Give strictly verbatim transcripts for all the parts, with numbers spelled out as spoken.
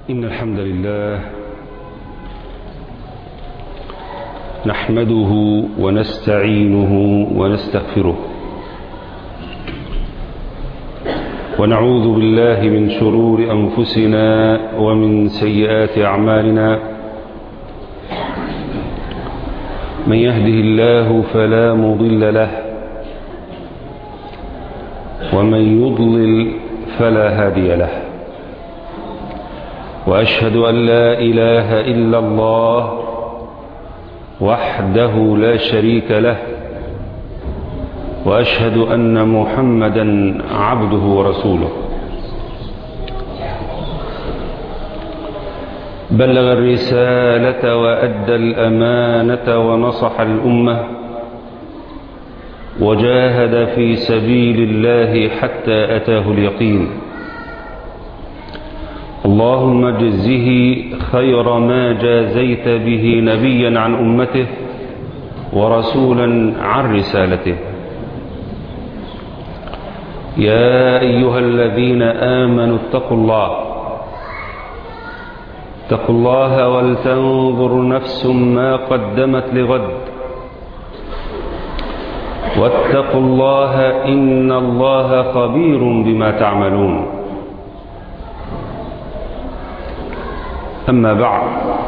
إن الحمد لله نحمده ونستعينه ونستغفره ونعوذ بالله من شرور أنفسنا ومن سيئات أعمالنا من يهده الله فلا مضل له ومن يضلل فلا هادي له وأشهد أن لا إله إلا الله وحده لا شريك له وأشهد أن محمدا عبده ورسوله بلغ الرسالة وأدى الأمانة ونصح الأمة وجاهد في سبيل الله حتى أتاه اليقين اللهم اجزه خير ما جازيت به نبيا عن أمته ورسولا عن رسالته يا أيها الذين آمنوا اتقوا الله اتقوا الله ولتنظر نفس ما قدمت لغد واتقوا الله إن الله خبير بما تعملون أما بعد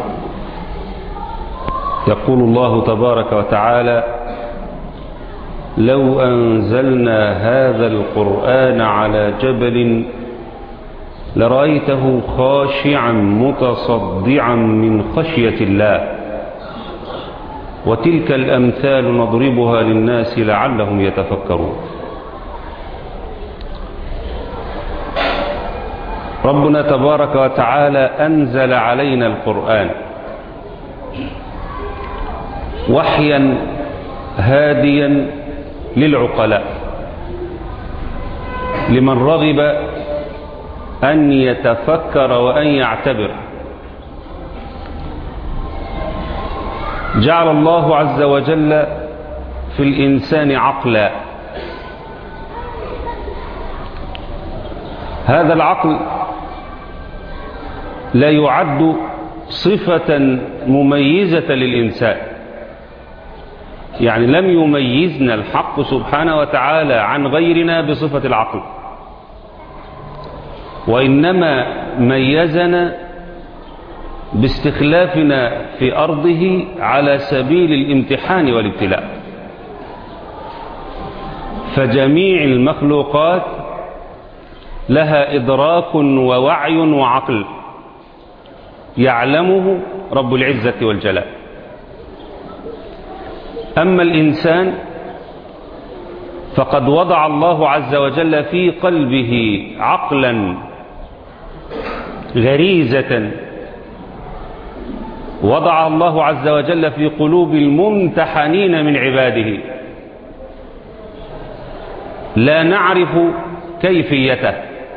يقول الله تبارك وتعالى لو أنزلنا هذا القرآن على جبل لرأيته خاشعا متصدعا من خشية الله وتلك الأمثال نضربها للناس لعلهم يتفكرون. ربنا تبارك وتعالى أنزل علينا القرآن وحيا هاديا للعقلاء لمن رغب أن يتفكر وأن يعتبر. جعل الله عز وجل في الإنسان عقلا، هذا العقل لا يعد صفة مميزة للإنسان، يعني لم يميزنا الحق سبحانه وتعالى عن غيرنا بصفة العقل، وإنما ميزنا باستخلافنا في أرضه على سبيل الامتحان والابتلاء. فجميع المخلوقات لها إدراك ووعي وعقل يعلمه رب العزة والجلال. أما الإنسان فقد وضع الله عز وجل في قلبه عقلا غريزة وضع الله عز وجل في قلوب الممتحنين من عباده لا نعرف كيفيته،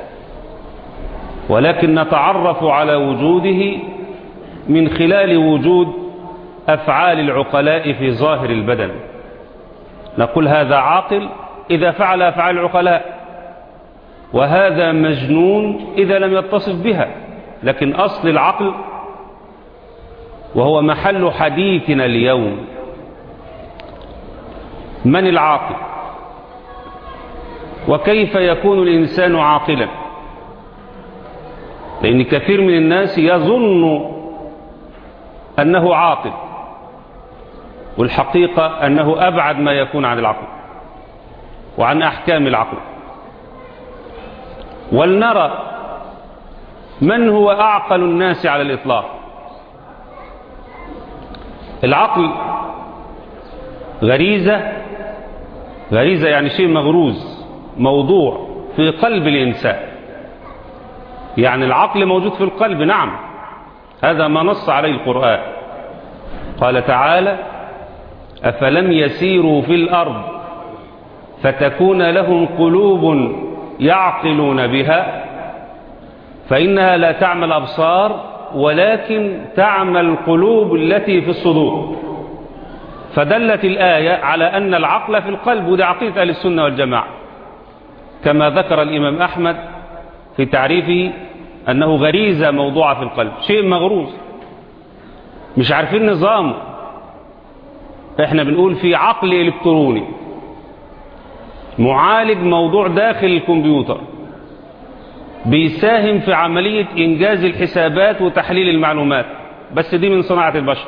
ولكن نتعرف على وجوده من خلال وجود أفعال العقلاء في ظاهر البدن. نقول هذا عاقل إذا فعل أفعال العقلاء، وهذا مجنون إذا لم يتصف بها. لكن أصل العقل وهو محل حديثنا اليوم، من العاقل وكيف يكون الإنسان عاقلا؟ لأن كثير من الناس يظن أنه عاقل، والحقيقة أنه أبعد ما يكون عن العقل وعن أحكام العقل. ولنرى من هو أعقل الناس على الإطلاق. العقل غريزة، غريزة يعني شيء مغروز موضوع في قلب الإنسان، يعني العقل موجود في القلب. نعم، هذا ما نص عليه القرآن. قال تعالى أفلم يسيروا في الأرض فتكون لهم قلوب يعقلون بها فإنها لا تعمى الأبصار ولكن تعمى القلوب التي في الصدور. فدلت الآية على أن العقل في القلب، ودي عقيدة أهل السنة والجماعة كما ذكر الإمام أحمد في تعريفه أنه غريزة موضوعة في القلب، شيء مغروز مش عارفين نظامه. احنا بنقول في عقل إلكتروني معالج موضوع داخل الكمبيوتر بيساهم في عملية إنجاز الحسابات وتحليل المعلومات، بس دي من صناعة البشر.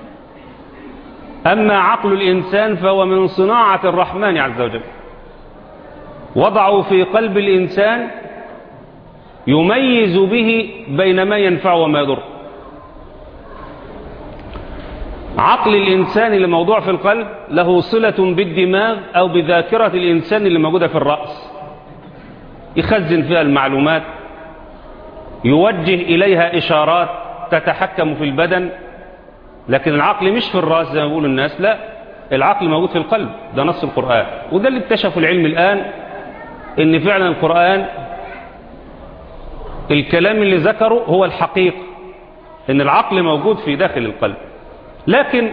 أما عقل الإنسان فهو من صناعة الرحمن عز وجل، وضعه في قلب الإنسان يميز به بين ما ينفع وما يضر. عقل الإنسان اللي موضوع في القلب له صلة بالدماغ أو بذاكرة الإنسان اللي موجودة في الرأس، يخزن فيها المعلومات، يوجه إليها إشارات تتحكم في البدن. لكن العقل مش في الرأس زي ما بيقول الناس، لا، العقل موجود في القلب، ده نص القرآن. وده اللي اكتشفه العلم الآن، إن فعلا القرآن الكلام اللي ذكره هو الحقيقة، إن العقل موجود في داخل القلب. لكن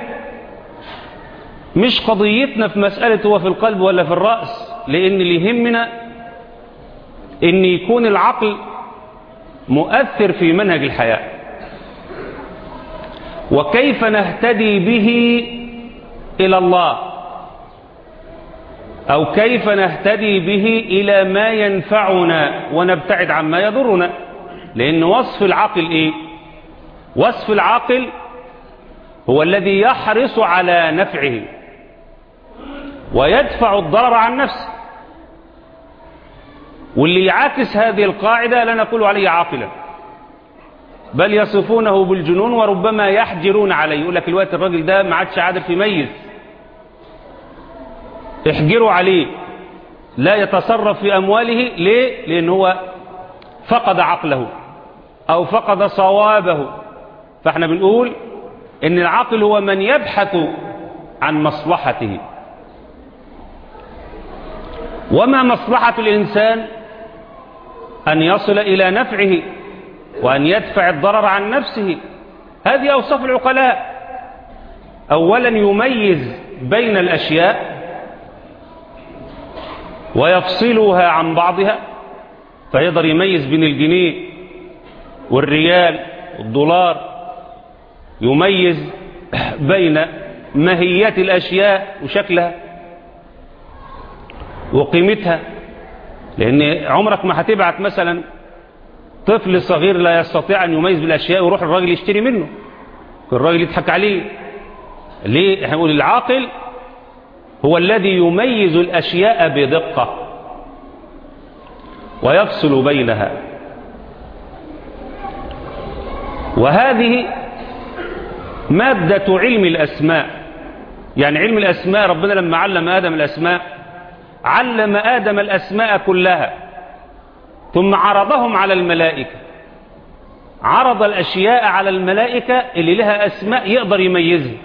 مش قضيتنا في مسألة هو في القلب ولا في الرأس، لأن اللي يهمنا إن يكون العقل مؤثر في منهج الحياة، وكيف نهتدي به إلى الله، أو كيف نهتدي به إلى ما ينفعنا ونبتعد عما يضرنا. لأن وصف العقل إيه؟ وصف العقل هو الذي يحرص على نفعه ويدفع الضرر عن نفسه. واللي يعاكس هذه القاعدة لا نقول عليه عاقلا، بل يصفونه بالجنون وربما يحجرون عليه. يقول لك الوقت الراجل ده ما عادش عارف يميز، احجروا عليه، لا يتصرف في أمواله. ليه؟ لأن هو فقد عقله أو فقد صوابه. فاحنا بنقول إن العاقل هو من يبحث عن مصلحته. وما مصلحة الإنسان؟ أن يصل إلى نفعه وأن يدفع الضرر عن نفسه. هذه أوصاف العقلاء. أولا يميز بين الأشياء ويفصلها عن بعضها، فيقدر يميز بين الجنيه والريال والدولار، يميز بين ماهيات الأشياء وشكلها وقيمتها. لأن عمرك ما هتبعت مثلا طفل صغير لا يستطيع أن يميز بالأشياء ويروح الراجل يشتري منه، الراجل يضحك عليه. ليه؟ احنا نقول العاقل هو الذي يميز الأشياء بدقة ويفصل بينها. وهذه مادة علم الأسماء. يعني علم الأسماء، ربنا لما علم آدم الأسماء علم آدم الأسماء كلها، ثم عرضهم على الملائكة. عرض الأشياء على الملائكة اللي لها أسماء يقدر يميزها.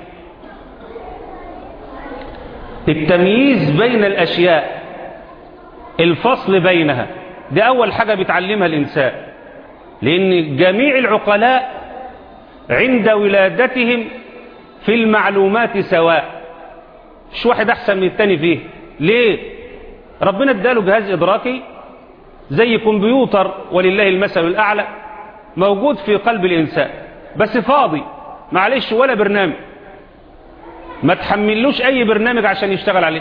التمييز بين الأشياء، الفصل بينها، دي أول حاجة بيتعلمها الإنسان. لأن جميع العقلاء عند ولادتهم في المعلومات سواء، مش واحد أحسن من التاني فيه. ليه؟ ربنا اداله جهاز إدراكي زي كمبيوتر ولله المثل الأعلى موجود في قلب الإنسان، بس فاضي، معلش ولا برنامج، ما تحملوش أي برنامج عشان يشتغل عليه.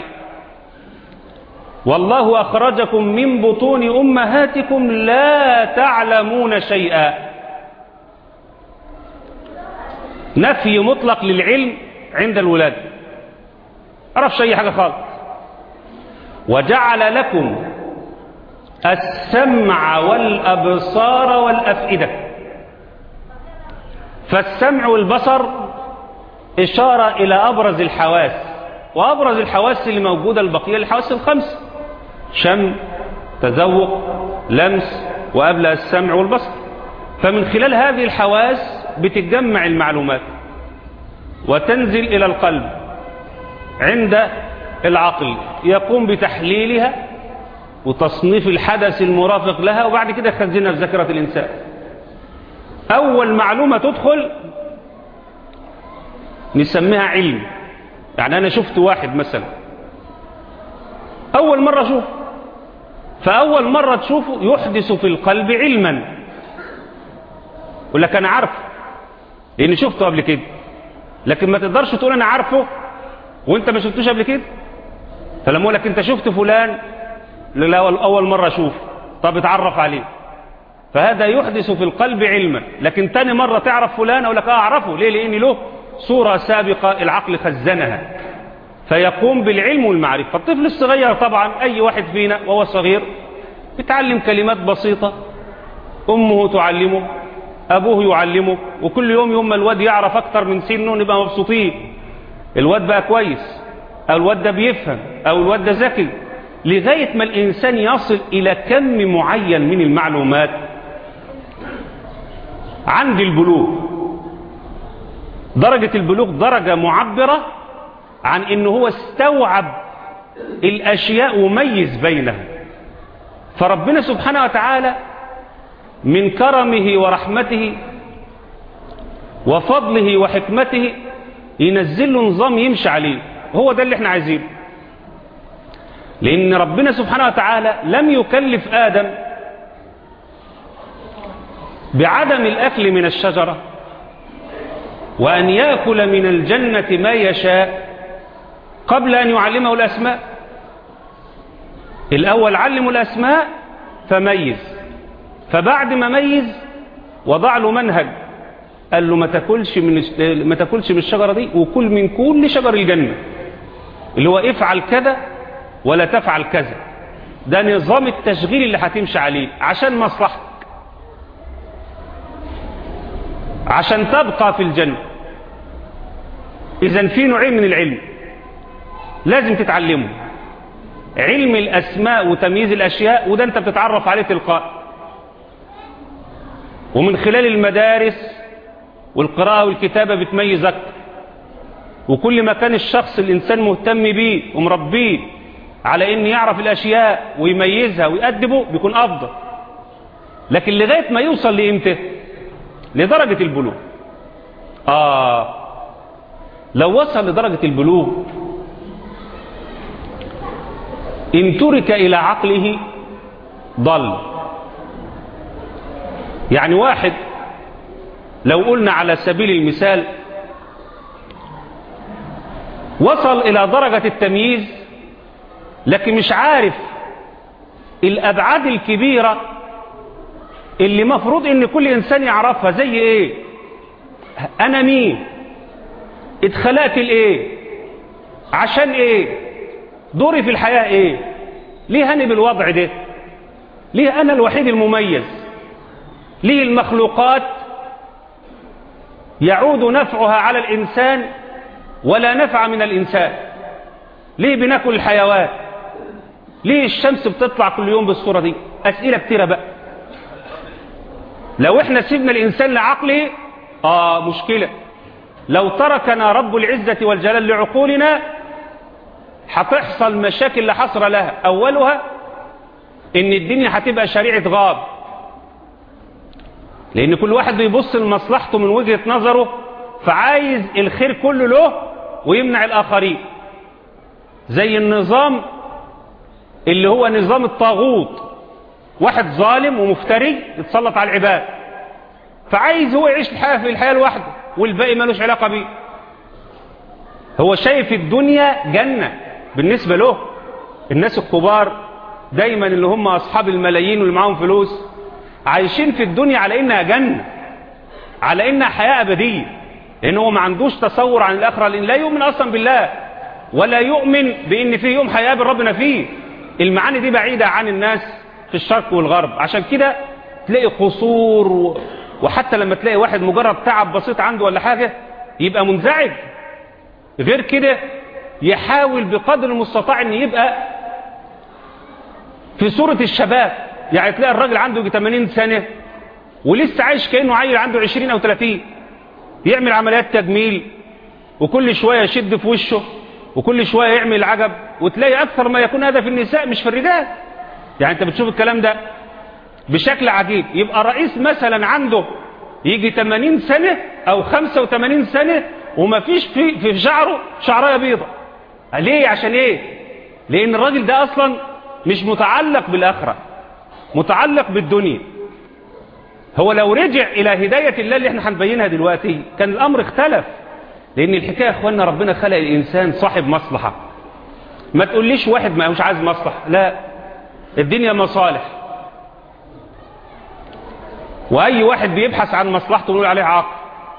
والله أخرجكم من بطون أمهاتكم لا تعلمون شيئا. نفي مطلق للعلم عند الولادة، عرفش أي حاجة خالص. وجعل لكم السمع والأبصار والأفئدة. فالسمع والبصر إشارة إلى أبرز الحواس، وأبرز الحواس اللي موجودة البقية الحواس الخمس: شم، تذوق، لمس، وقبلها السمع والبصر. فمن خلال هذه الحواس بتتجمع المعلومات وتنزل إلى القلب عند العقل، يقوم بتحليلها وتصنيف الحدث المرافق لها، وبعد كده يخزنها في ذاكرة الإنسان. أول معلومة تدخل نسميها علم. يعني أنا شفت واحد مثلا أول مرة أشوف، فأول مرة تشوفه يحدث في القلب علما. يقول لك أنا عارفه لأني شفته قبل كده، لكن ما تقدرش تقول أنا عارفه وأنت ما شفتوش قبل كده. فلما أقول لك أنت شفت فلان، لا أول مرة أشوف، طب اتعرف عليه، فهذا يحدث في القلب علما. لكن تاني مرة تعرف فلان أقول لك آه أعرفه، ليه؟ لأن له صورة سابقة العقل خزنها، فيقوم بالعلم والمعرفة. فالطفل الصغير طبعا أي واحد فينا وهو صغير بيتعلم كلمات بسيطة، أمه تعلمه، أبوه يعلمه، وكل يوم يوم الواد يعرف أكتر من سنه نبقى مبسوطين، الواد بقى كويس، أو الواد ده بيفهم، أو الواد ده ذكي، لغاية ما الإنسان يصل إلى كم معين من المعلومات عند البلوغ. درجة البلوغ درجة معبرة عن إنه هو استوعب الأشياء وميز بينها. فربنا سبحانه وتعالى من كرمه ورحمته وفضله وحكمته ينزل له نظام يمشي عليه، هو ده اللي احنا عايزينه. لأن ربنا سبحانه وتعالى لم يكلف آدم بعدم الأكل من الشجرة وأن يأكل من الجنة ما يشاء قبل أن يعلمه الأسماء. الأول علمه الأسماء فميز، فبعد ما ميز وضع له منهج، قال له ما تاكلش من ما تاكلش من الشجرة دي، وكل من كل شجر الجنة، اللي هو افعل كذا ولا تفعل كذا. ده نظام التشغيل اللي هتمشي عليه عشان مصلحتك، عشان تبقى في الجنة. إذن في نوعين من العلم لازم تتعلمه: علم الأسماء وتمييز الأشياء، وده أنت بتتعرف عليه تلقائي، ومن خلال المدارس والقراءة والكتابة بتميز أكتر. وكل ما كان الشخص الإنسان مهتم بيه ومربيه على إن يعرف الأشياء ويميزها ويأدبه بيكون أفضل. لكن لغاية ما يوصل لإمتى؟ لدرجة البلوغ. آه لو وصل لدرجة البلوغ إن ترك إلى عقله ضل. يعني واحد لو قلنا على سبيل المثال وصل إلى درجة التمييز لكن مش عارف الأبعاد الكبيرة اللي مفروض إن كل إنسان يعرفها، زي إيه؟ أنا مين؟ اتخلقت لإيه؟ عشان إيه؟ دوري في الحياة إيه؟ ليه أنا بالوضع ده؟ ليه أنا الوحيد المميز؟ ليه المخلوقات يعود نفعها على الإنسان ولا نفع من الإنسان؟ ليه بناكل الحيوان؟ ليه الشمس بتطلع كل يوم بالصورة دي؟ أسئلة كتيرة بقى. لو احنا سيبنا الإنسان لعقله آه مشكلة. لو تركنا رب العزة والجلال لعقولنا هتحصل مشاكل لا حصر لها. أولها إن الدنيا هتبقى شريعة غاب، لأن كل واحد بيبص لمصلحته من وجهة نظره، فعايز الخير كله له ويمنع الآخرين. زي النظام اللي هو نظام الطاغوت، واحد ظالم ومفتري يتسلط على العباد، فعايز هو يعيش الحياة في الحياة لوحده والباقي مالوش علاقة بيه. هو شايف الدنيا جنة بالنسبة له. الناس الكبار دايما اللي هم أصحاب الملايين واللي معاهم فلوس عايشين في الدنيا على إنها جنة، على إنها حياة أبدية، لأنه هو ما عندوش تصور عن الآخرة، لأن لا يؤمن أصلا بالله ولا يؤمن بأن فيه يوم هيقابل ربنا فيه. المعاني دي بعيدة عن الناس في الشرق والغرب. عشان كده تلاقي قصور، وحتى لما تلاقي واحد مجرد تعب بسيط عنده ولا حاجة يبقى منزعج. غير كده يحاول بقدر المستطاع ان يبقى في صورة الشباب. يعني تلاقي الراجل عنده ثمانين سنة ولسه عايش كأنه عيل عنده عشرين أو ثلاثين، يعمل عمليات تجميل وكل شوية يشد في وشه وكل شوية يعمل عجب. وتلاقي أكثر ما يكون هذا في النساء مش في الرجال. يعني أنت بتشوف الكلام ده بشكل عجيب. يبقى رئيس مثلا عنده يجي ثمانين سنة أو خمسة وثمانين سنة وما فيش في, في شعره شعرايه بيضة. ليه؟ عشان إيه؟ لأن الراجل ده أصلا مش متعلق بالآخرة، متعلق بالدنيا. هو لو رجع إلى هداية الله اللي احنا هنبينها دلوقتي كان الأمر اختلف. لأن الحكاية يا أخوانا ربنا خلق الإنسان صاحب مصلحة. ما تقوليش واحد ما مش عايز مصلحة، لا، الدنيا مصالح، وأي واحد بيبحث عن مصلحته نقول عليه عاقل.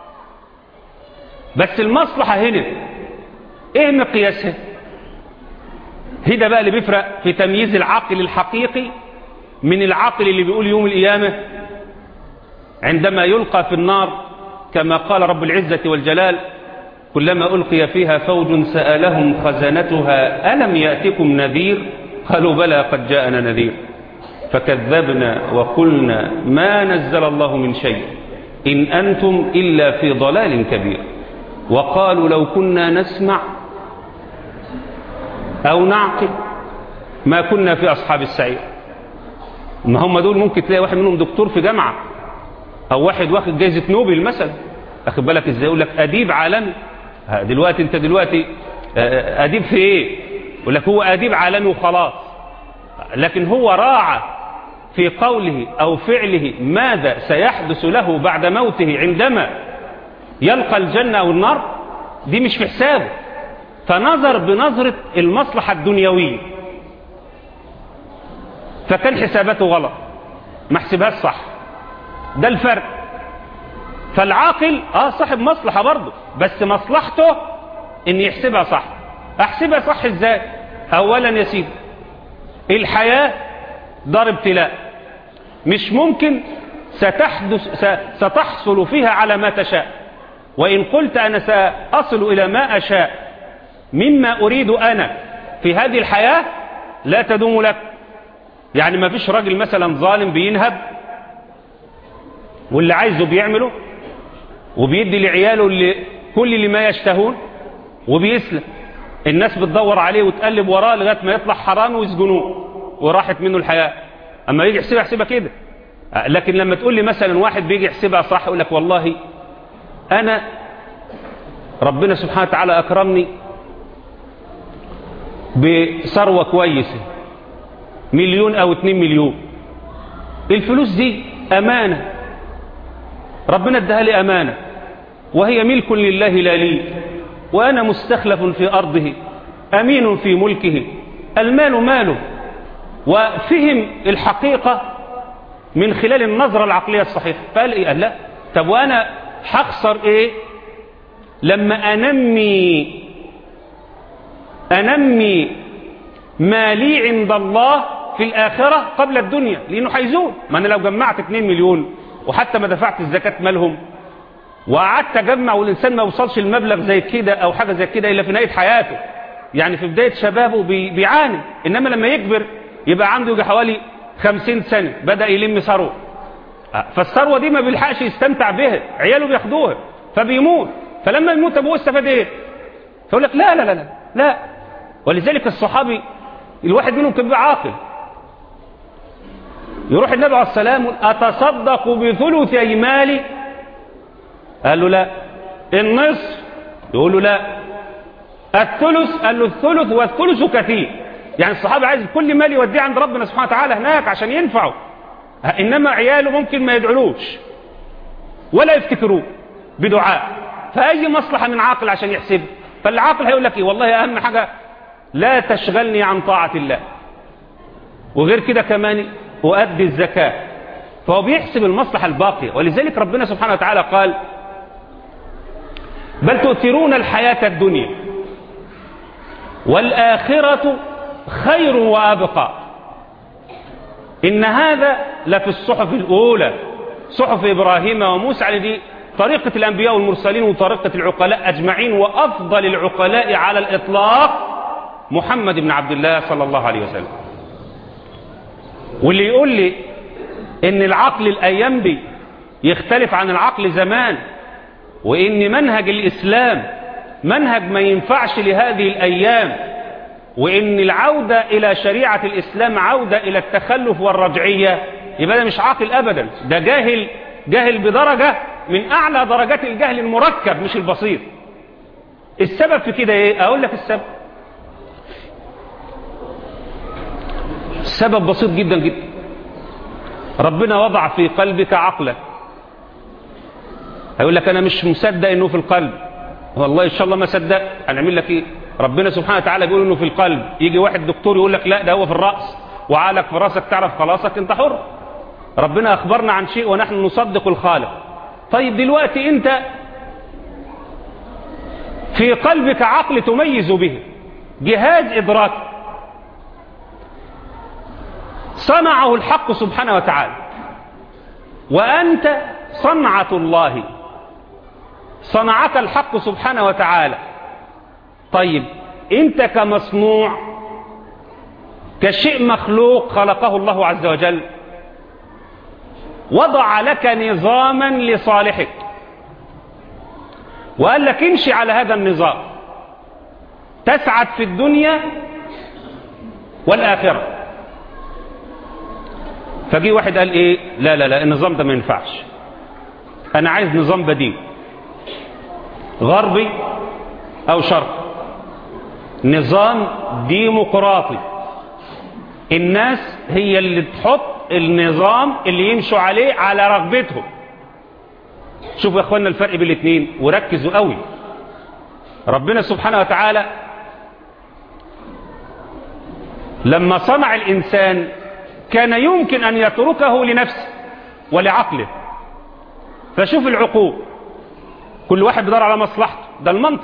بس المصلحة هنا ايه مقياسها؟ هنا بقى اللي بيفرق في تمييز العاقل الحقيقي من العاقل اللي بيقول يوم القيامة عندما يلقى في النار كما قال رب العزة والجلال: كلما ألقي فيها فوج سألهم خزنتها ألم يأتكم نذير قالوا بلى قد جاءنا نذير فكذبنا وقلنا ما نزل الله من شيء إن أنتم إلا في ضلال كبير وقالوا لو كنا نسمع أو نعقل ما كنا في أصحاب السعير. ما هم دول ممكن تلاقي واحد منهم دكتور في جامعة أو واحد واخد جائزة نوبل مثلا، أخد بالك إزاي؟ يقول لك أديب عالمي. دلوقتي أنت دلوقتي أديب في إيه؟ يقول لك هو أديب عالمي وخلاص، لكن هو راعى في قوله أو فعله ماذا سيحدث له بعد موته عندما يلقى الجنة أو النار؟ دي مش في حسابه، فنظر بنظرة المصلحة الدنيوية، فكان حساباته غلط، ما حسبهاش صح. ده الفرق. فالعاقل اه صاحب مصلحة برضه، بس مصلحته ان يحسبها صح. احسبها صح ازاي؟ اولا يا سيدي الحياة دار ابتلاء، مش ممكن ستحدث ستحصل فيها على ما تشاء. وإن قلت أنا سأصل إلى ما أشاء مما أريد أنا في هذه الحياة لا تدوم لك. يعني ما فيش راجل مثلا ظالم بينهب واللي عايزه بيعمله وبيدي لعياله اللي كل اللي ما يشتهون وبيسلم، الناس بتدور عليه وتقلب وراه لغاية ما يطلع حرام ويسجنوه وراحت منه الحياة. أما يجي يحسبها يحسبها كده. لكن لما تقول لي مثلا واحد بيجي يحسبها صح يقول لك والله أنا ربنا سبحانه وتعالى أكرمني بثروة كويسة مليون أو اتنين مليون، الفلوس دي أمانة ربنا ادها لي أمانة وهي ملك لله لا لي، وأنا مستخلف في أرضه أمين في ملكه، المال ماله. وفهم الحقيقة من خلال النظرة العقلية الصحيحة، فقال إيه؟ قال لا، طب وأنا هخسر إيه لما أنمي أنمي ما لي عند الله في الآخرة قبل الدنيا، لأنه هيزول. ما أنا لو جمعت اتنين مليون وحتى ما دفعت الزكاة مالهم وقعدت أجمع والإنسان ما وصلش المبلغ زي كده أو حاجة زي كده إلا في نهاية حياته، يعني في بداية شبابه بي بيعاني. إنما لما يكبر يبقى عنده يجي حوالي خمسين سنة بدأ يلم ثروة، فالثروة دي ما بيلحقش يستمتع بها، عياله بياخدوها فبيموت. فلما يموت أبوه استفاد إيه؟ فيقول لك لا لا لا لا لا. ولذلك الصحابي الواحد منهم كان بيبقى عاقل، يروح النبي عليه السلام أتصدق بثلثي مالي؟ قال له لا. النصف؟ يقول له لا. الثلث؟ قال له الثلث والثلث كثير. يعني الصحابي عايز كل مال يوديه عند ربنا سبحانه وتعالى هناك عشان ينفعه، إنما عياله ممكن ما يدعلوش ولا يفتكروه بدعاء. فأي مصلحة من عاقل عشان يحسب؟ فالعاقل هيقول لك إيه؟ والله أهم حاجة لا تشغلني عن طاعة الله، وغير كده كمان أؤدي الزكاة. فهو بيحسب المصلحة الباقية. ولذلك ربنا سبحانه وتعالى قال بل تؤثرون الحياة الدنيا والآخرة خير وأبقى إن هذا لفي الصحف الأولى صحف إبراهيم وموسى. على دي طريقة الأنبياء والمرسلين وطريقة العقلاء أجمعين، وأفضل العقلاء على الإطلاق محمد بن عبد الله صلى الله عليه وسلم. واللي يقول لي إن العقل الأيام دي يختلف عن العقل زمان، وإن منهج الإسلام منهج ما ينفعش لهذه الأيام، وإن العودة إلى شريعة الإسلام عودة إلى التخلف والرجعية، يبقى ده مش عاقل أبدا، ده جاهل جاهل بدرجة من أعلى درجات الجهل المركب مش البسيط. السبب في كده إيه؟ أقول لك السبب. السبب بسيط جدا جدا. ربنا وضع في قلبك عقلك هيقول لك انا مش مصدق انه في القلب. والله ان شاء الله ما صدق، هنعمل لك ايه؟ ربنا سبحانه وتعالى بيقول انه في القلب، يجي واحد دكتور يقول لك لا ده هو في الراس وعقلك في راسك تعرف خلاصك انت حر. ربنا اخبرنا عن شيء ونحن نصدق الخالق. طيب دلوقتي انت في قلبك عقل تميز به، جهاز ادراك صنعه الحق سبحانه وتعالى، وانت صنعة الله صنعك الحق سبحانه وتعالى. طيب انت كمصنوع، كشيء مخلوق خلقه الله عز وجل، وضع لك نظاما لصالحك وقال لك امشي على هذا النظام تسعد في الدنيا والآخرة. فجي واحد قال ايه؟ لا لا لا النظام ده ما ينفعش، انا عايز نظام بديل غربي او شرقي، نظام ديمقراطي الناس هي اللي تحط النظام اللي يمشوا عليه على رغبتهم. شوفوا يا اخوانا الفرق بين الاثنين وركزوا قوي. ربنا سبحانه وتعالى لما صنع الانسان كان يمكن ان يتركه لنفسه ولعقله. فشوف العقول، كل واحد بيدور على مصلحته، ده المنطق.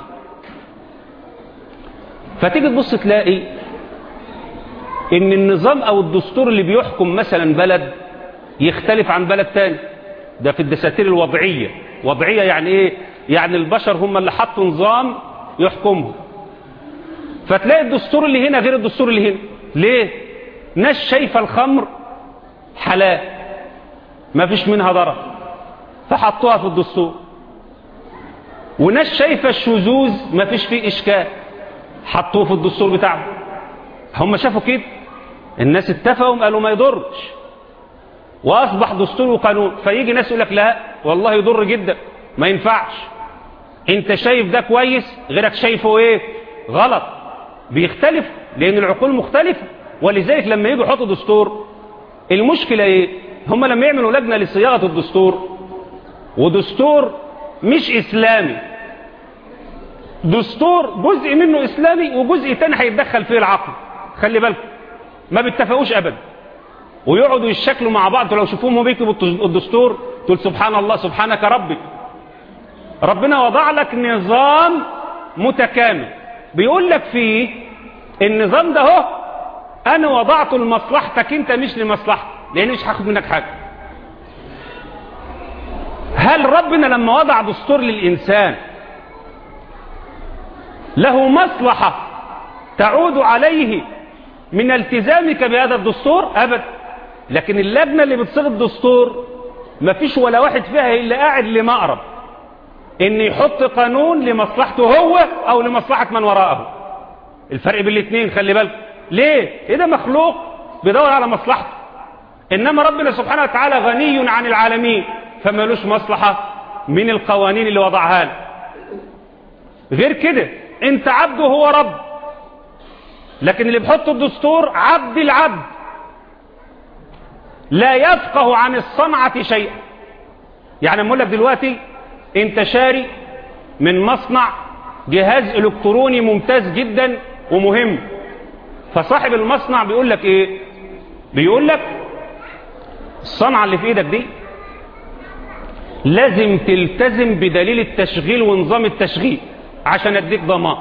فتيجي تبص تلاقي ان النظام او الدستور اللي بيحكم مثلا بلد يختلف عن بلد تاني. ده في الدساتير الوضعية. وضعية يعني ايه؟ يعني البشر هم اللي حطوا نظام يحكمهم. فتلاقي الدستور اللي هنا غير الدستور اللي هنا. ليه؟ ناس شايفة الخمر حلال ما فيش منها ضرر فحطوها في الدستور، وناس شايفة الشذوذ ما فيش فيه إشكال حطوه في الدستور بتاعهم. هم شافوا كده، الناس اتفقوا قالوا ما يضرش وأصبح دستور وقانون. فيجي ناس يقول لك لا والله يضر جدا ما ينفعش، انت شايف ده كويس غيرك شايفه ايه غلط. بيختلف لأن العقول مختلفة. ولذلك لما يجوا يحطوا دستور المشكلة ايه؟ هم لما يعملوا لجنة لصياغة الدستور، ودستور مش إسلامي، دستور جزء منه إسلامي وجزء تاني هيتدخل فيه العقل، خلي بالكم ما بيتفقوش أبدا، ويقعدوا يشكلوا مع بعض. لو شوفوهم بيكتبوا الدستور تقول سبحان الله سبحانك ربي، ربنا وضع لك نظام متكامل بيقول لك فيه النظام ده هو أنا وضعته لمصلحتك أنت مش لمصلحتك، لأن مش هاخد منك حاجة. هل ربنا لما وضع دستور للإنسان له مصلحة تعود عليه من التزامك بهذا الدستور؟ أبدا. لكن اللجنة اللي بتصيغ الدستور ما فيش ولا واحد فيها إلا قاعد لمقرب إن يحط قانون لمصلحته هو أو لمصلحة من وراءه. الفرق بين الاثنين خلي بالك. ليه؟ إيه ده مخلوق بيدور على مصلحته، إنما ربنا سبحانه وتعالى غني عن العالمين فما لوش مصلحة من القوانين اللي وضعها له. غير كده انت عبده هو رب، لكن اللي بيحط الدستور عبد العبد لا يفقه عن الصنعة شيئا. يعني اقول لك دلوقتي انت شاري من مصنع جهاز الكتروني ممتاز جدا ومهم، فصاحب المصنع بيقول لك ايه؟ بيقول لك الصنعة اللي في ايدك دي لازم تلتزم بدليل التشغيل ونظام التشغيل عشان اديك ضمان،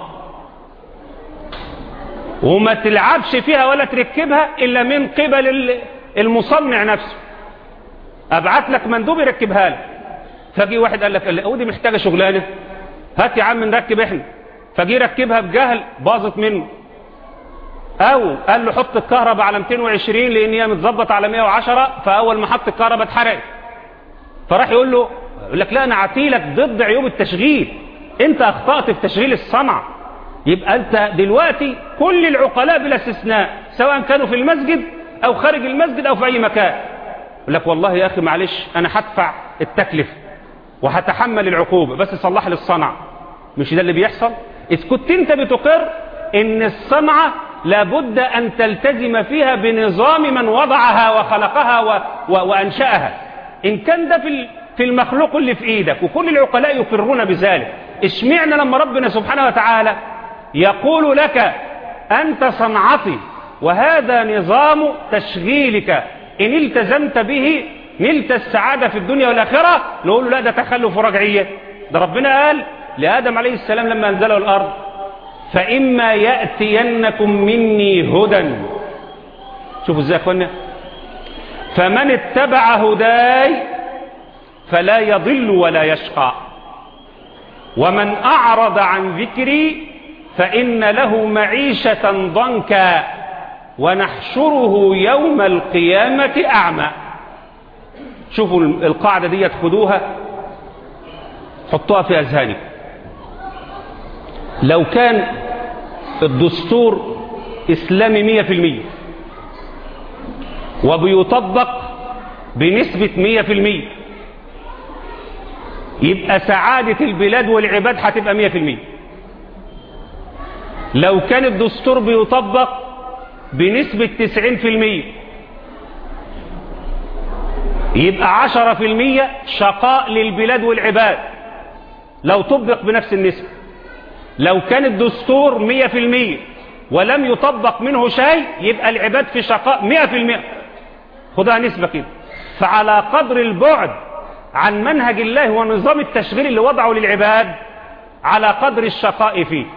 وما تلعبش فيها ولا تركبها الا من قبل المصنع نفسه. ابعت لك مندوب يركبها لك. فجي واحد قال لك ودي محتاجه شغلانه، هات يا عم نركب احنا. فجي ركبها بجهل باظت منه، او قال له حط الكهرباء على مئتين وعشرين لان هي متظبط على مئة وعشرة، فاول ما حط الكهرباء اتحرقت. فراح يقول له يقول لك لا انا عتيلك ضد عيوب التشغيل، انت اخطأت في تشغيل الصنعة. يبقى انت دلوقتي كل العقلاء بلا استثناء سواء كانوا في المسجد او خارج المسجد او في اي مكان يقول لك والله يا اخي معلش انا هدفع التكلفة وهتحمل العقوبة بس صلح لي الصنعة. مش ده اللي بيحصل؟ اذ كنت انت بتقر ان الصنعة لابد ان تلتزم فيها بنظام من وضعها وخلقها و... و... وانشأها. ان كان ده في في المخلوق اللي في ايدك، وكل العقلاء يقرون بذلك. اشمعنا لما ربنا سبحانه وتعالى يقول لك أنت صنعتي وهذا نظام تشغيلك، إن التزمت به نلت السعادة في الدنيا والآخرة، نقول له لا ده تخلف ورجعية. ده ربنا قال لآدم عليه السلام لما أنزله الأرض فإما يأتينكم مني هدى، شوفوا ازاي يا اخوانا، فمن اتبع هداي فلا يضل ولا يشقى، ومن أعرض عن ذكري فإن له معيشة ضنكا ونحشره يوم القيامة أعمى. شوفوا القاعدة دي خدوها حطوها في أذهانك. لو كان الدستور إسلامي مية في المية وبيطبق بنسبة مية في المية، يبقى سعادة البلاد والعباد هتبقى مية في المية. لو كان الدستور بيطبق بنسبة تسعين في المية، يبقى عشرة في المية شقاء للبلاد والعباد لو طبق بنفس النسبة. لو كان الدستور مية في المية ولم يطبق منه شيء، يبقى العباد في شقاء مية في المية. خدها نسبة كده. فعلى قدر البعد عن منهج الله ونظام التشغيل اللي وضعه للعباد، على قدر الشقاء فيه.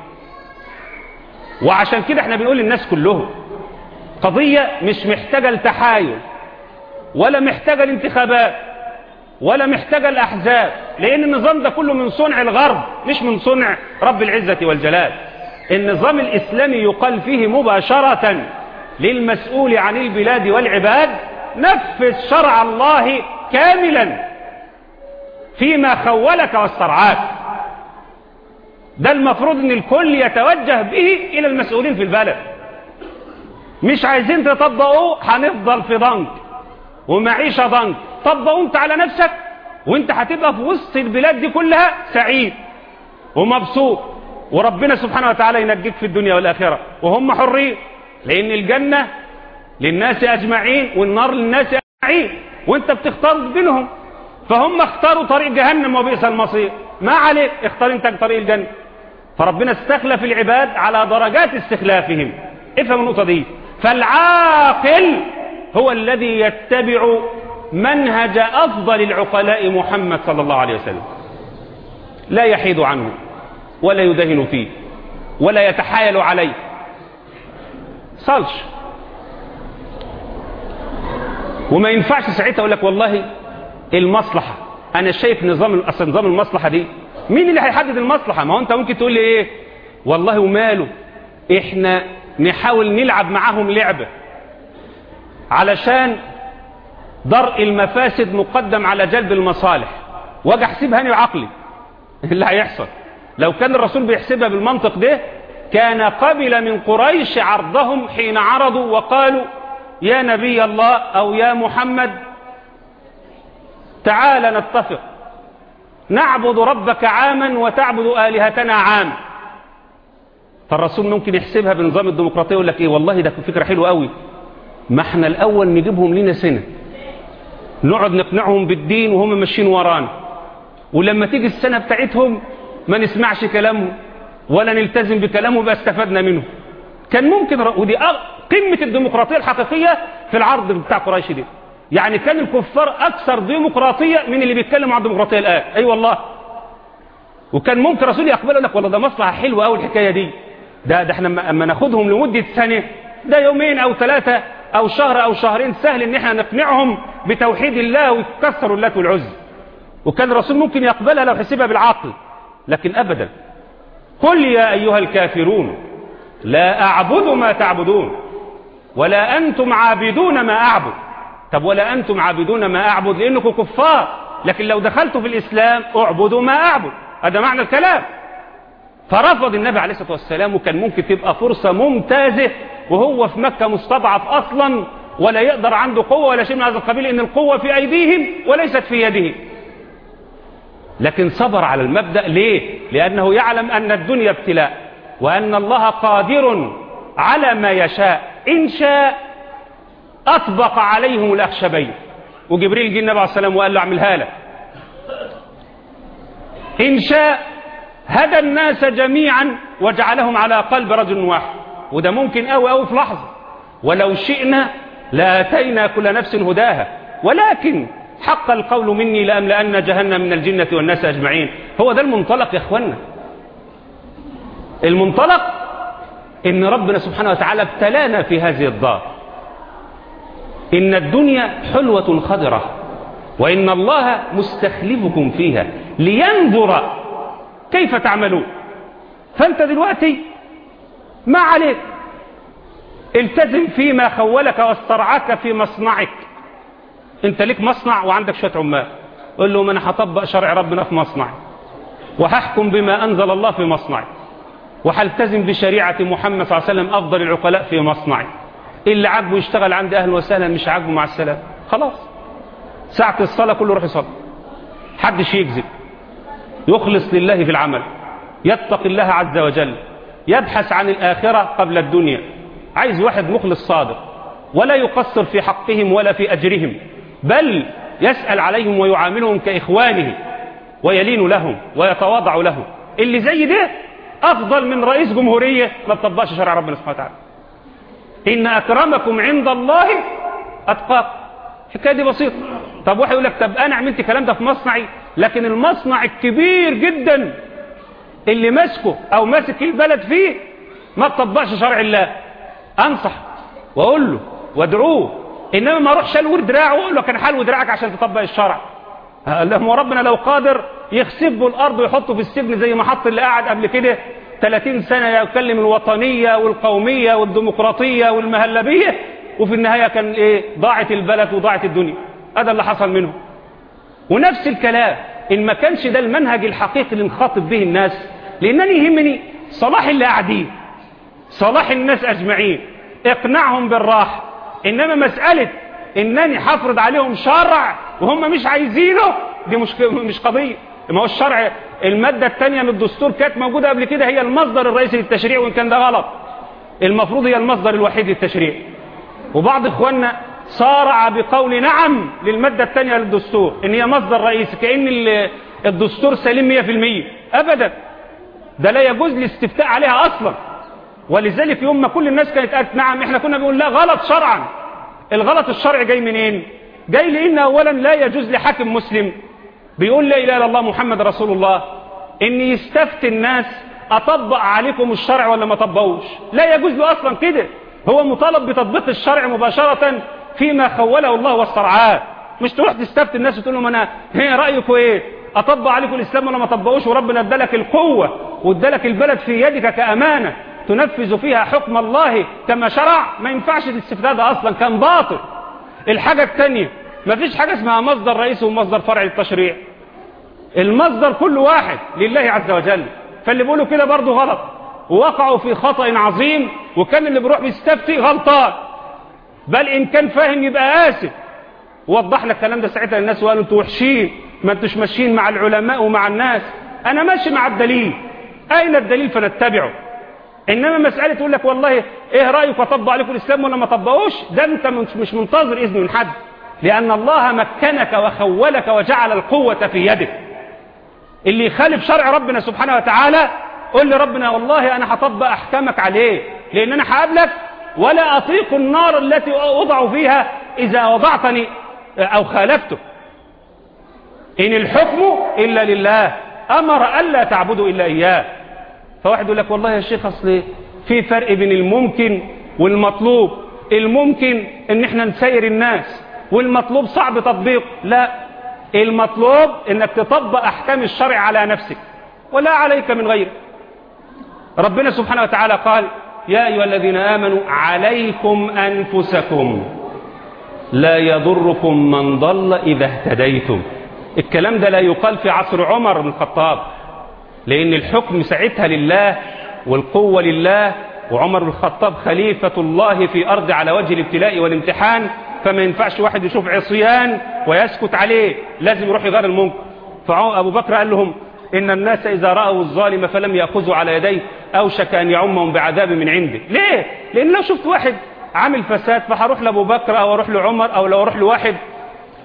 وعشان كده احنا بنقول للناس كلهم قضية مش محتاجة التحايل ولا محتاجة الانتخابات ولا محتاجة الأحزاب، لأن النظام ده كله من صنع الغرب مش من صنع رب العزة والجلال. النظام الإسلامي يقال فيه مباشرة للمسؤول عن البلاد والعباد نفذ شرع الله كاملا فيما خولك واسترعاك. ده المفروض ان الكل يتوجه به الى المسؤولين في البلد. مش عايزين تطبقوه، هنفضل في ضنك ومعيشة ضنك. طبقوا انت على نفسك وانت هتبقى في وسط البلاد دي كلها سعيد ومبسوط، وربنا سبحانه وتعالى ينجيك في الدنيا والآخرة، وهم حرين، لان الجنة للناس اجمعين والنار للناس اجمعين، وانت بتختار بينهم. فهم اختاروا طريق جهنم وبئس المصير، ما عليك، اختار انت طريق الجنة. فربنا استخلف العباد على درجات استخلافهم. افهم النقطة دي. فالعاقل هو الذي يتبع منهج أفضل العقلاء محمد صلى الله عليه وسلم، لا يحيد عنه ولا يدهن فيه ولا يتحايل عليه. صلش. وما ينفعش ساعتها اقول لك والله المصلحة، انا شايف نظام اصل نظام المصلحة دي، مين اللي هيحدد المصلحة؟ ما هو انت ممكن تقول لي ايه والله وماله، احنا نحاول نلعب معاهم لعبة علشان درء المفاسد مقدم على جلب المصالح، واجي احسبها انا بعقلي. اللي هيحصل لو كان الرسول بيحسبها بالمنطق ده كان قبل من قريش عرضهم حين عرضوا وقالوا يا نبي الله او يا محمد تعال نتفق نعبد ربك عاما وتعبد آلهتنا عام. فالرسول ممكن يحسبها بنظام الديمقراطية يقول لك ايه والله ده فكرة حلوة قوي، ما احنا الاول نجيبهم لنا سنة نقعد نقنعهم بالدين وهم ماشيين ورانا، ولما تيجي السنة بتاعتهم ما نسمعش كلامهم ولا نلتزم بكلامهم يبقى استفدنا منه. كان ممكن، ودي قمة الديمقراطية الحقيقية في العرض بتاع قريش دي. يعني كان الكفار أكثر ديمقراطية من اللي بيتكلموا عن الديمقراطية الآن. أي أيوة والله. وكان ممكن رسول يقبله لك والله ده مصلحة حلوة أوي الحكاية دي، ده ده احنا اما ناخدهم لمدة سنة، ده يومين أو ثلاثة أو شهر أو شهرين سهل إن احنا نقنعهم بتوحيد الله ويكسروا اللات والعزى. وكان الرسول ممكن يقبلها لو حسبها بالعقل، لكن أبدا. قل يا أيها الكافرون لا أعبد ما تعبدون ولا أنتم عابدون ما أعبد. طب ولا أنتم عابدون ما أعبد لأنكم كفار، لكن لو دخلتوا في الإسلام اعبدوا ما أعبد، هذا معنى الكلام. فرفض النبي عليه الصلاة والسلام، وكان ممكن تبقى فرصة ممتازة وهو في مكة مستضعف أصلا ولا يقدر عنده قوة ولا شيء من هذا القبيل، إن القوة في أيديهم وليست في يدهم. لكن صبر على المبدأ. ليه؟ لأنه يعلم أن الدنيا ابتلاء وأن الله قادر على ما يشاء. إن شاء أطبق عليهم الأخشبين، وجبريل جه النبي عليه السلام وقال له اعملها لك، إن شاء هدى الناس جميعا وجعلهم على قلب رجل واحد، وده ممكن أوي أوي في لحظة، ولو شئنا لآتينا كل نفس هداها، ولكن حق القول مني لأملأن جهنم من الجنة والناس أجمعين. هو ده المنطلق يا إخوانا. المنطلق إن ربنا سبحانه وتعالى ابتلانا في هذه الدار، إن الدنيا حلوة خضرة، وإن الله مستخلفكم فيها لينظر كيف تعملون. فأنت دلوقتي ما عليك، التزم فيما خولك واسترعاك في مصنعك. انت ليك مصنع وعندك شوية عمال، قل لهم انا هطبق شرع ربنا في مصنعي، وهحكم بما انزل الله في مصنعي، وهلتزم بشريعة محمد صلى الله عليه وسلم افضل العقلاء في مصنعي. اللي عاجبه يشتغل عند اهل وسهلا، مش عاجبه مع السلامه، خلاص. ساعة الصلاة كله يروح يصلي، حدش يكذب، يخلص لله في العمل، يتقي الله عز وجل، يبحث عن الآخرة قبل الدنيا. عايز واحد مخلص صادق، ولا يقصر في حقهم ولا في أجرهم، بل يسأل عليهم ويعاملهم كإخوانه، ويلين لهم ويتواضع لهم. اللي زي ده أفضل من رئيس جمهورية ما تطبقش شرع ربنا سبحانه وتعالى. إن أكرمكم عند الله أتقاكم. الحكاية دي بسيطة. طب واحد يقول لك طب أنا عملت الكلام ده في مصنعي، لكن المصنع الكبير جدا اللي ماسكه أو ماسك البلد فيه ما تطبقش شرع الله. أنصح وأقول له وادعوه، إنما ما أروحش ألوي دراعه وأقول له كان حلو دراعك عشان تطبق الشرع. اللهم ربنا لو قادر يخسب الأرض ويحطه في السجن زي ما حط اللي قاعد قبل كده ثلاثين سنة يتكلم الوطنية والقومية والديمقراطية والمهلبية، وفي النهاية كان إيه؟ ضاعت البلد وضاعت الدنيا. هذا اللي حصل منه. ونفس الكلام إن ما كانش ده المنهج الحقيقي اللي نخاطب به الناس، لأنني يهمني صلاح اللي قاعدين، صلاح الناس أجمعين، اقنعهم بالراحة. إنما مسألة إنني حفرض عليهم شرع وهم مش عايزينه، دي مش مش قضية. ما هو الشرع المادة الثانية من الدستور كانت موجودة قبل كده، هي المصدر الرئيسي للتشريع، وإن كان ده غلط. المفروض هي المصدر الوحيد للتشريع. وبعض إخواننا صارع بقول نعم للمادة الثانية للدستور إن هي مصدر رئيسي، كأن الدستور سليم مية في المية. أبدا، ده لا يجوز الاستفتاء عليها أصلا. ولذلك يوم ما كل الناس كانت قالت نعم، احنا كنا بنقول لا، غلط شرعا. الغلط الشرعي جاي منين؟ جاي لأن أولا لا يجوز لحاكم مسلم بيقول لا إله إلا الله محمد رسول الله إن يستفتي الناس أطبق عليكم الشرع ولا ما طبقوش. لا يجوز له أصلا كده. هو مطالب بتطبيق الشرع مباشرة فيما خوله الله واسترعاه، مش تروح تستفتي الناس وتقول لهم أنا هي رأيكم إيه؟ أطبق عليكم الإسلام ولا ما طبقوش؟ وربنا ادالك القوة وادالك البلد في يدك كأمانة تنفذ فيها حكم الله كما شرع. ما ينفعش الاستفتاء ده أصلا، كان باطل. الحاجة الثانية، ما فيش حاجة اسمها مصدر رئيسي ومصدر فرعي للتشريع. المصدر كل واحد لله عز وجل. فاللي بيقولوا كده برضه غلط، ووقعوا في خطأ عظيم. وكان اللي بيروح بيستفتي غلطان، بل إن كان فاهم يبقى آسف. ووضح لك الكلام ده ساعتها الناس وقالوا انتوا وحشين، ما انتوش ماشيين مع العلماء ومع الناس. أنا ماشي مع الدليل، أين الدليل فنتبعه. إنما مسألة تقول لك والله إيه رأيك أطبق عليكم الإسلام ولا ما طبقوش، ده أنت مش منتظر إذن من حد، لأن الله مكنك وخولك وجعل القوة في يدك. اللي يخالف شرع ربنا سبحانه وتعالى قل لي ربنا والله أنا هطبق أحكامك عليه، لأن أنا هقابلك ولا أطيق النار التي أوضع فيها إذا وضعتني أو خالفته. إن الحكم إلا لله، أمر ألا تعبدوا إلا إياه. فواحد يقول لك والله يا شيخ أصل في فرق بين الممكن والمطلوب. الممكن إن احنا نسير الناس، والمطلوب صعب تطبيق. لا، المطلوب إنك تطبق أحكام الشرع على نفسك ولا عليك من غيرك. ربنا سبحانه وتعالى قال يا أيها الذين آمنوا عليكم أنفسكم لا يضركم من ضل إذا اهتديتم. الكلام ده لا يقال في عصر عمر بن الخطاب، لأن الحكم ساعتها لله والقوة لله، وعمر بن الخطاب خليفة الله في أرض على وجه الابتلاء والامتحان. فما ينفعش واحد يشوف عصيان ويسكت عليه، لازم يروح يغير المنكر. فأبو بكر قال لهم إن الناس إذا رأوا الظالم فلم يأخذوا على يديه أوشك أن يعمهم بعذاب من عنده. ليه؟ لأن لو شفت واحد عامل فساد فهروح لأبو بكر أو أروح لعمر أو لو أروح لواحد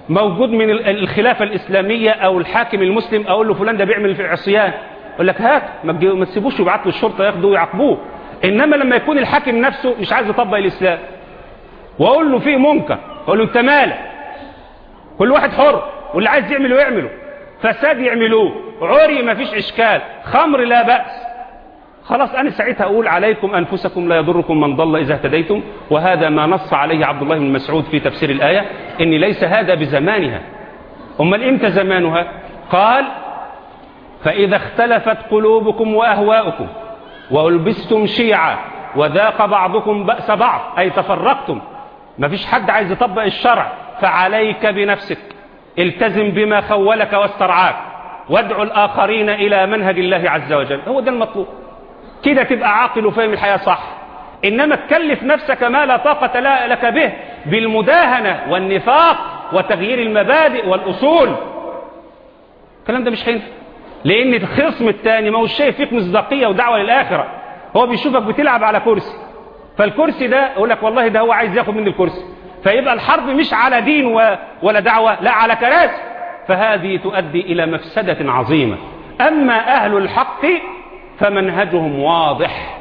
موجود من الخلافة الإسلامية أو الحاكم المسلم، أقول له فلان ده بيعمل في عصيان، أقول لك هات، ما تسيبوش يبعتوا الشرطة ياخدوه ويعاقبوه. إنما لما يكون الحاكم نفسه مش عايز يطبق الإسلام وأقول له فيه منكر، أقول له أنت مالك، كل واحد حر، واللي عايز يعمله يعمله، فساد يعملوه، عري ما فيش إشكال، خمر لا بأس، خلاص أنا ساعتها أقول عليكم أنفسكم لا يضركم من ضل إذا اهتديتم. وهذا ما نص عليه عبد الله بن مسعود في تفسير الآية، إن ليس هذا بزمانها. أمال إمتى زمانها؟ قال فإذا اختلفت قلوبكم وأهواؤكم وألبستم شيعا وذاق بعضكم بأس بعض، أي تفرقتم، ما فيش حد عايز يطبق الشرع، فعليك بنفسك، التزم بما خولك واسترعاك، وادعو الآخرين إلى منهج الله عز وجل. هو ده المطلوب، كده تبقى عاقل وفاهم الحياة صح. إنما تكلف نفسك ما لا طاقة لك به بالمداهنة والنفاق وتغيير المبادئ والأصول، الكلام ده مش هينفع، لأن الخصم الثاني ما هو شايف فيك مصداقية ودعوة للآخرة، هو بيشوفك بتلعب على كرسي، فالكرسي ده يقول لك والله ده هو عايز ياخد مني الكرسي، فيبقى الحرب مش على دين ولا دعوة، لا على كراسي، فهذه تؤدي إلى مفسدة عظيمة. أما أهل الحق فمنهجهم واضح،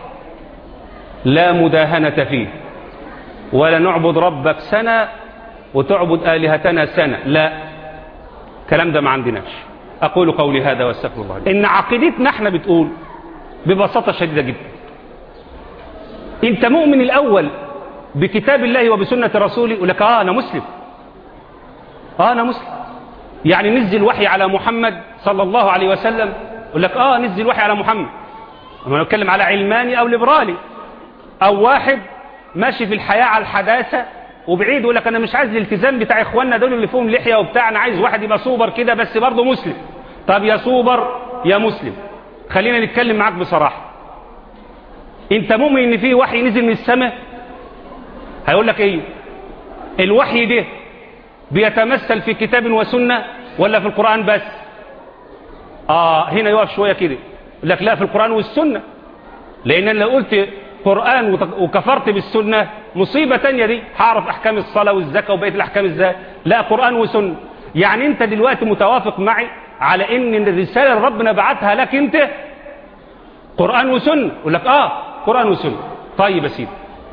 لا مداهنة فيه، ولا نعبد ربك سنة وتعبد آلهتنا سنة، لا، الكلام ده ما عندناش. أقول قولي هذا واستغفر الله. إن عقيدتنا احنا بتقول ببساطة شديدة جدا، انت مؤمن الأول بكتاب الله وبسنة رسوله، يقول لك اه أنا مسلم، اه أنا مسلم، يعني نزل وحي على محمد صلى الله عليه وسلم، يقول لك اه نزل وحي على محمد. أنا نتكلم على علماني أو ليبرالي، أو واحد ماشي في الحياة على الحداثة وبعيد، يقول لك أنا مش عايز الالتزام بتاع إخواننا دول اللي فيهم لحية وبتاع، أنا عايز واحد يبقى سوبر كده بس برضه مسلم. طب يا سوبر يا مسلم، خلينا نتكلم معاك بصراحة، أنت مؤمن إن فيه وحي نزل من السماء؟ هيقول لك إيه؟ الوحي ده بيتمثل في كتاب وسنة ولا في القرآن بس؟ آه هنا يقف شوية كده، يقول لك لا، في القرآن والسنة، لأن أنا لو قلت قرآن وكفرت بالسنة مصيبة تانية، دي هعرف أحكام الصلاة والزكاة وبقية الأحكام إزاي؟ لا، قرآن وسنة. يعني أنت دلوقتي متوافق معي على إن الرسالة اللي ربنا بعتها لك أنت قرآن وسنة، يقول لك آه قرآن وسنة. طيب يا سيدي،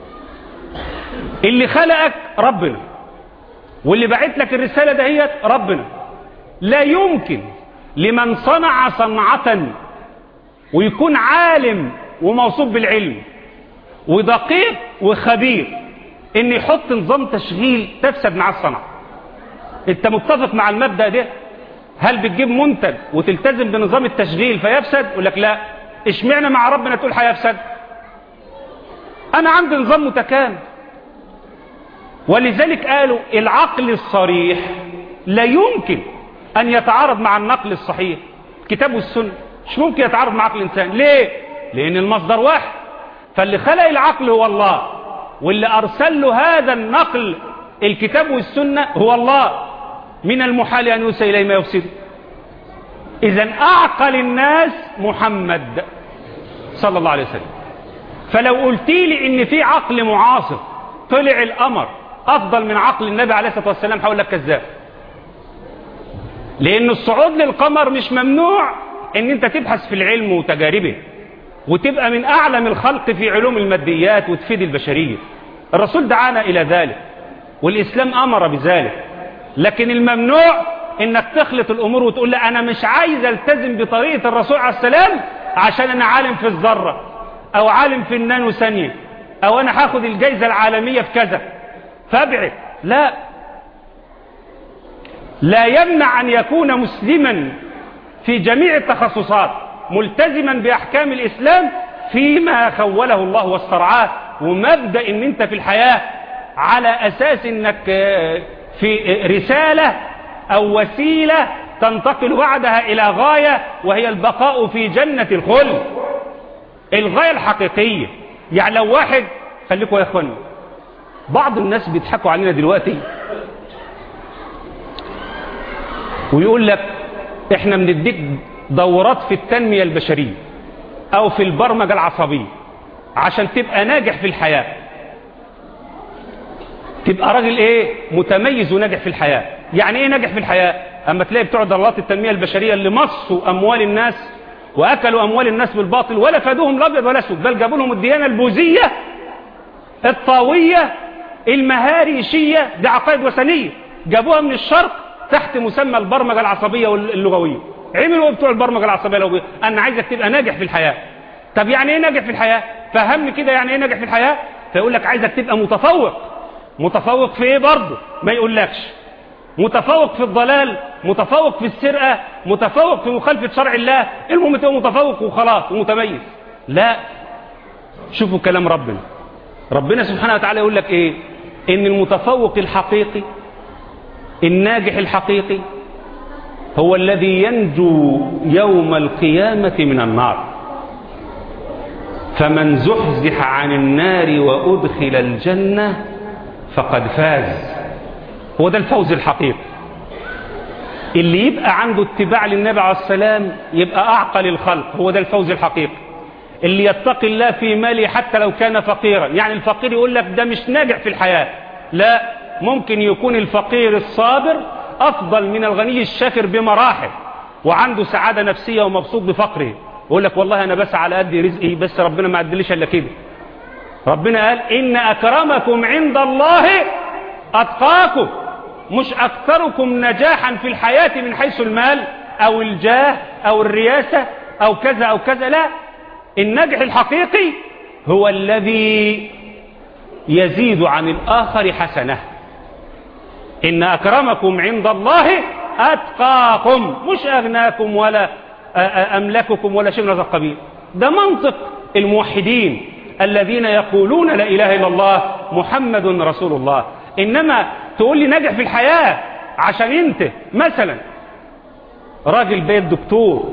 اللي خلقك ربنا، واللي بعت لك الرسالة دهيت ربنا، لا يمكن لمن صنع صنعة ويكون عالم وموصوف بالعلم ودقيق وخبير ان يحط نظام تشغيل تفسد مع الصنعة. انت متفق مع المبدأ ده؟ هل بتجيب منتج وتلتزم بنظام التشغيل فيفسد؟ يقول لك لا. اشمعنى مع ربنا تقول هيفسد؟ انا عندي نظام متكامل. ولذلك قالوا العقل الصريح لا يمكن ان يتعارض مع النقل الصحيح، الكتاب والسنة مش ممكن يتعارض مع عقل الانسان. ليه؟ لان المصدر واحد، فاللي خلق العقل هو الله، واللي ارسل له هذا النقل الكتاب والسنة هو الله، من المحال ان يوصل اليه ما يفسد. اذا اعقل الناس محمد صلى الله عليه وسلم. فلو قلت لي ان في عقل معاصر طلع القمر افضل من عقل النبي عليه الصلاة والسلام، هقول لك كذاب، لان الصعود للقمر مش ممنوع ان انت تبحث في العلم وتجاربه وتبقى من اعلم الخلق في علوم الماديات وتفيد البشرية. الرسول دعانا الى ذلك والاسلام امر بذلك، لكن الممنوع انك تخلط الامور وتقول لا انا مش عايز التزم بطريقة الرسول عليه السلام عشان انا عالم في الذرة او عالم في النانو ثانية او انا هاخد الجائزة العالمية في كذا فابعد. لا، لا يمنع ان يكون مسلما في جميع التخصصات ملتزما باحكام الاسلام فيما خوله الله واسترعاه، ومبدأ ان انت في الحياة على اساس انك في رسالة او وسيلة تنتقل بعدها الى غاية وهي البقاء في جنة الخلد، الغاية الحقيقية. يعني لو واحد، خليكم يا اخواني، بعض الناس بيضحكوا علينا دلوقتي ويقول لك احنا بنديك دورات في التنمية البشرية او في البرمجة العصبية عشان تبقى ناجح في الحياة، تبقى راجل ايه متميز وناجح في الحياة. يعني ايه ناجح في الحياة؟ اما تلاقي بتوع ضلالات التنمية البشرية اللي مصوا اموال الناس واكلوا اموال الناس بالباطل ولا فادوهم الابيض ولا اسود، بل جابوا لهم الديانة البوذية الطاوية المهاريشية، دي عقائد وثنية جابوها من الشرق تحت مسمى البرمجة العصبية واللغوية. عملوا بتوع البرمجة العصبية اللغوية، انا عايزك تبقى ناجح في الحياة. طب يعني ايه ناجح في الحياة؟ فهمني كده يعني ايه ناجح في الحياة. فيقول لك عايزك تبقى متفوق. متفوق في ايه برضه؟ ما يقولكش. متفوق في الضلال، متفوق في السرقة، متفوق في مخالفة شرع الله، المهم تبقى متفوق وخلاص ومتميز. لا، شوفوا كلام ربنا. ربنا سبحانه وتعالى يقول لك ايه؟ ان المتفوق الحقيقي الناجح الحقيقي هو الذي ينجو يوم القيامة من النار. فمن زحزح عن النار وأدخل الجنة فقد فاز. هو ده الفوز الحقيقي. اللي يبقى عنده اتباع للنبي عليه السلام يبقى أعقل الخلق، هو ده الفوز الحقيقي. اللي يتقي الله في ماله حتى لو كان فقيرا، يعني الفقير يقول لك ده مش ناجح في الحياة، لا، ممكن يكون الفقير الصابر أفضل من الغني الشاكر بمراحل، وعنده سعادة نفسية ومبسوط بفقره. يقول لك والله أنا بس على قد رزقي، بس ربنا ما عدليش إلا كده. ربنا قال إن أكرمكم عند الله أتقاكم، مش أكثركم نجاحا في الحياة من حيث المال أو الجاه أو الرياسة أو كذا أو كذا، لا، النجح الحقيقي هو الذي يزيد عن الآخر حسنة. إن أكرمكم عند الله أتقاكم، مش أغناكم ولا أملككم ولا شيء من هذا القبيل. ده منطق الموحدين الذين يقولون لا إله إلا الله محمد رسول الله. إنما تقول لي نجح في الحياة عشان أنت مثلا راجل بيت دكتور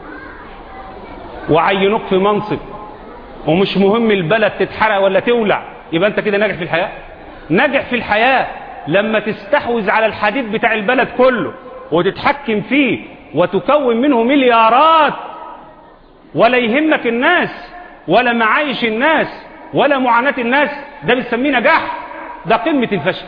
وعينوك في منصب ومش مهم البلد تتحرق ولا تولع، يبقى أنت كده ناجح في الحياة؟ ناجح في الحياة لما تستحوذ على الحديد بتاع البلد كله وتتحكم فيه وتكون منه مليارات، ولا يهمك الناس ولا معايش الناس ولا معاناة الناس، ده بنسميه نجاح؟ ده قمة الفشل.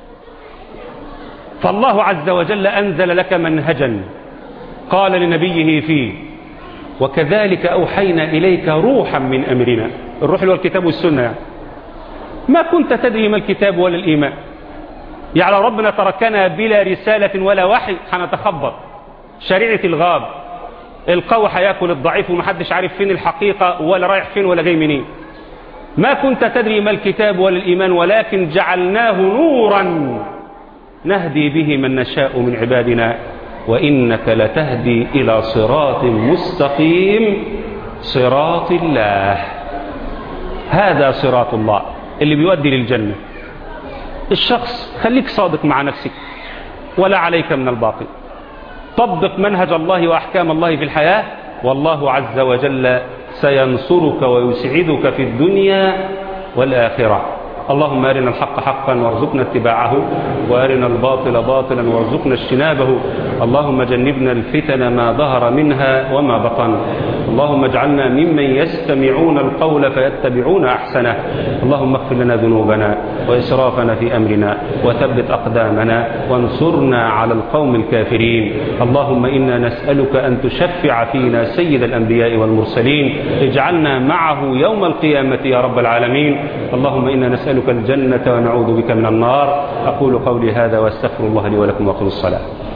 فالله عز وجل أنزل لك منهجا قال لنبيه فيه وكذلك أوحينا إليك روحا من أمرنا. الروح اللي هو الكتاب والسنة يعني. ما كنت تدري ما الكتاب ولا الإيمان، يعني ربنا تركنا بلا رسالة ولا وحي هنتخبط. شريعة الغاب، القوي هياكل الضعيف ومحدش عارف فين الحقيقة ولا رايح فين ولا جاي منين. ما كنت تدري ما الكتاب ولا الإيمان ولكن جعلناه نورا نهدي به من نشاء من عبادنا وإنك لتهدي إلى صراط مستقيم صراط الله. هذا صراط الله اللي بيؤدي للجنة. الشخص خليك صادق مع نفسك ولا عليك من الباطل، طبق منهج الله وأحكام الله في الحياة، والله عز وجل سينصرك ويسعدك في الدنيا والآخرة. اللهم أرنا الحق حقا وارزقنا اتباعه وأرنا الباطل باطلا وارزقنا اجتنابه. اللهم جنبنا الفتن ما ظهر منها وما بطن. اللهم اجعلنا ممن يستمعون القول فيتبعون أحسنه. اللهم اغفر لنا ذنوبنا وإسرافنا في أمرنا وثبت أقدامنا وانصرنا على القوم الكافرين. اللهم إنا نسألك أن تشفع فينا سيد الأنبياء والمرسلين، اجعلنا معه يوم القيامة يا رب العالمين. اللهم إنا نسألك الجنة ونعوذ بك من النار. أقول قولي هذا واستغفر الله لي ولكم وأقم الصلاة.